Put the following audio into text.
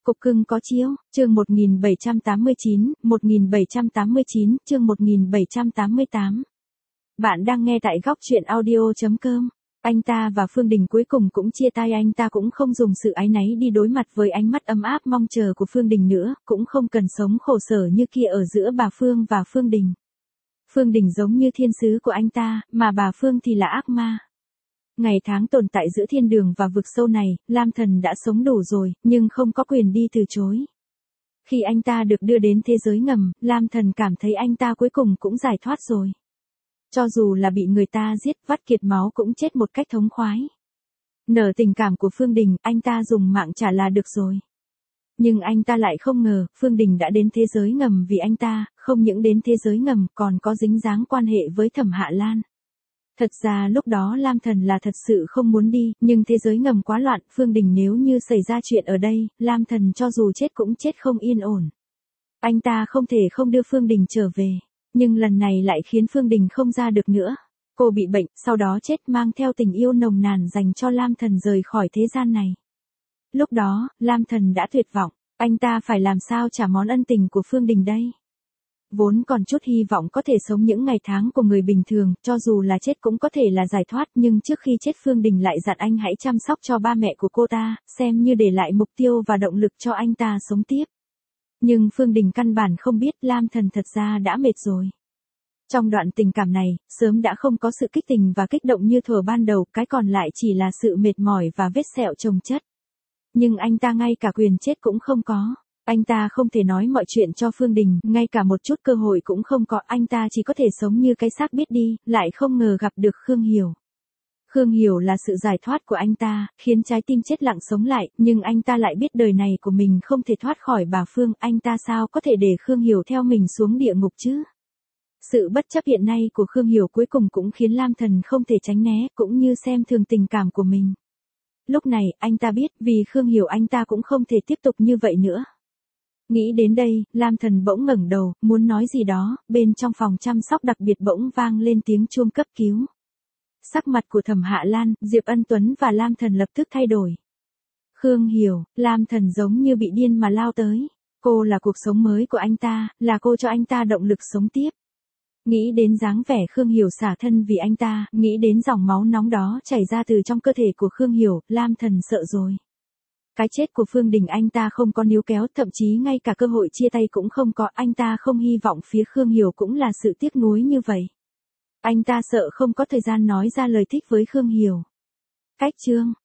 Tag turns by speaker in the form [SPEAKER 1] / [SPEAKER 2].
[SPEAKER 1] Cục cưng có chiếu, chương 1789, chương 1788. Bạn đang nghe tại góc truyện audio.com. Anh ta và Phương Đình cuối cùng cũng chia tay, anh ta cũng không dùng sự áy náy đi đối mặt với ánh mắt ấm áp mong chờ của Phương Đình nữa, cũng không cần sống khổ sở như kia ở giữa bà Phương và Phương Đình. Phương Đình giống như thiên sứ của anh ta, mà bà Phương thì là ác ma. Ngày tháng tồn tại giữa thiên đường và vực sâu này, Lam Thần đã sống đủ rồi, nhưng không có quyền đi từ chối. Khi anh ta được đưa đến thế giới ngầm, Lam Thần cảm thấy anh ta cuối cùng cũng giải thoát rồi. Cho dù là bị người ta giết, vắt kiệt máu cũng chết một cách thống khoái. Nở tình cảm của Phương Đình, anh ta dùng mạng trả là được rồi. Nhưng anh ta lại không ngờ, Phương Đình đã đến thế giới ngầm vì anh ta, không những đến thế giới ngầm còn có dính dáng quan hệ với Thẩm Hạ Lan. Thật ra lúc đó Lam Thần là thật sự không muốn đi, nhưng thế giới ngầm quá loạn, Phương Đình nếu như xảy ra chuyện ở đây, Lam Thần cho dù chết cũng chết không yên ổn. Anh ta không thể không đưa Phương Đình trở về, nhưng lần này lại khiến Phương Đình không ra được nữa. Cô bị bệnh, sau đó chết mang theo tình yêu nồng nàn dành cho Lam Thần rời khỏi thế gian này. Lúc đó, Lam Thần đã tuyệt vọng, anh ta phải làm sao trả món ân tình của Phương Đình đây? Vốn còn chút hy vọng có thể sống những ngày tháng của người bình thường, cho dù là chết cũng có thể là giải thoát, nhưng trước khi chết Phương Đình lại dặn anh hãy chăm sóc cho ba mẹ của cô ta, xem như để lại mục tiêu và động lực cho anh ta sống tiếp. Nhưng Phương Đình căn bản không biết Lam Thần thật ra đã mệt rồi. Trong đoạn tình cảm này, sớm đã không có sự kích tình và kích động như thuở ban đầu, cái còn lại chỉ là sự mệt mỏi và vết sẹo chồng chất. Nhưng anh ta ngay cả quyền chết cũng không có. Anh ta không thể nói mọi chuyện cho Phương Đình, ngay cả một chút cơ hội cũng không có, anh ta chỉ có thể sống như cái xác biết đi, lại không ngờ gặp được Khương Hiểu. Khương Hiểu là sự giải thoát của anh ta, khiến trái tim chết lặng sống lại, nhưng anh ta lại biết đời này của mình không thể thoát khỏi bà Phương, anh ta sao có thể để Khương Hiểu theo mình xuống địa ngục chứ? Sự bất chấp hiện nay của Khương Hiểu cuối cùng cũng khiến Lam Thần không thể tránh né, cũng như xem thường tình cảm của mình. Lúc này, anh ta biết, vì Khương Hiểu anh ta cũng không thể tiếp tục như vậy nữa. Nghĩ đến đây, Lam Thần bỗng ngẩng đầu, muốn nói gì đó, bên trong phòng chăm sóc đặc biệt bỗng vang lên tiếng chuông cấp cứu. Sắc mặt của Thẩm Hạ Lan, Diệp Ân Tuấn và Lam Thần lập tức thay đổi. Khương Hiểu, Lam Thần giống như bị điên mà lao tới. Cô là cuộc sống mới của anh ta, là cô cho anh ta động lực sống tiếp. Nghĩ đến dáng vẻ Khương Hiểu xả thân vì anh ta, nghĩ đến dòng máu nóng đó chảy ra từ trong cơ thể của Khương Hiểu, Lam Thần sợ rồi. Cái chết của Phương Đình anh ta không có níu kéo, thậm chí ngay cả cơ hội chia tay cũng không có, anh ta không hy vọng phía Khương Hiểu cũng là sự tiếc nuối như vậy. Anh ta sợ không có thời gian nói ra lời thích với Khương Hiểu. Cách chương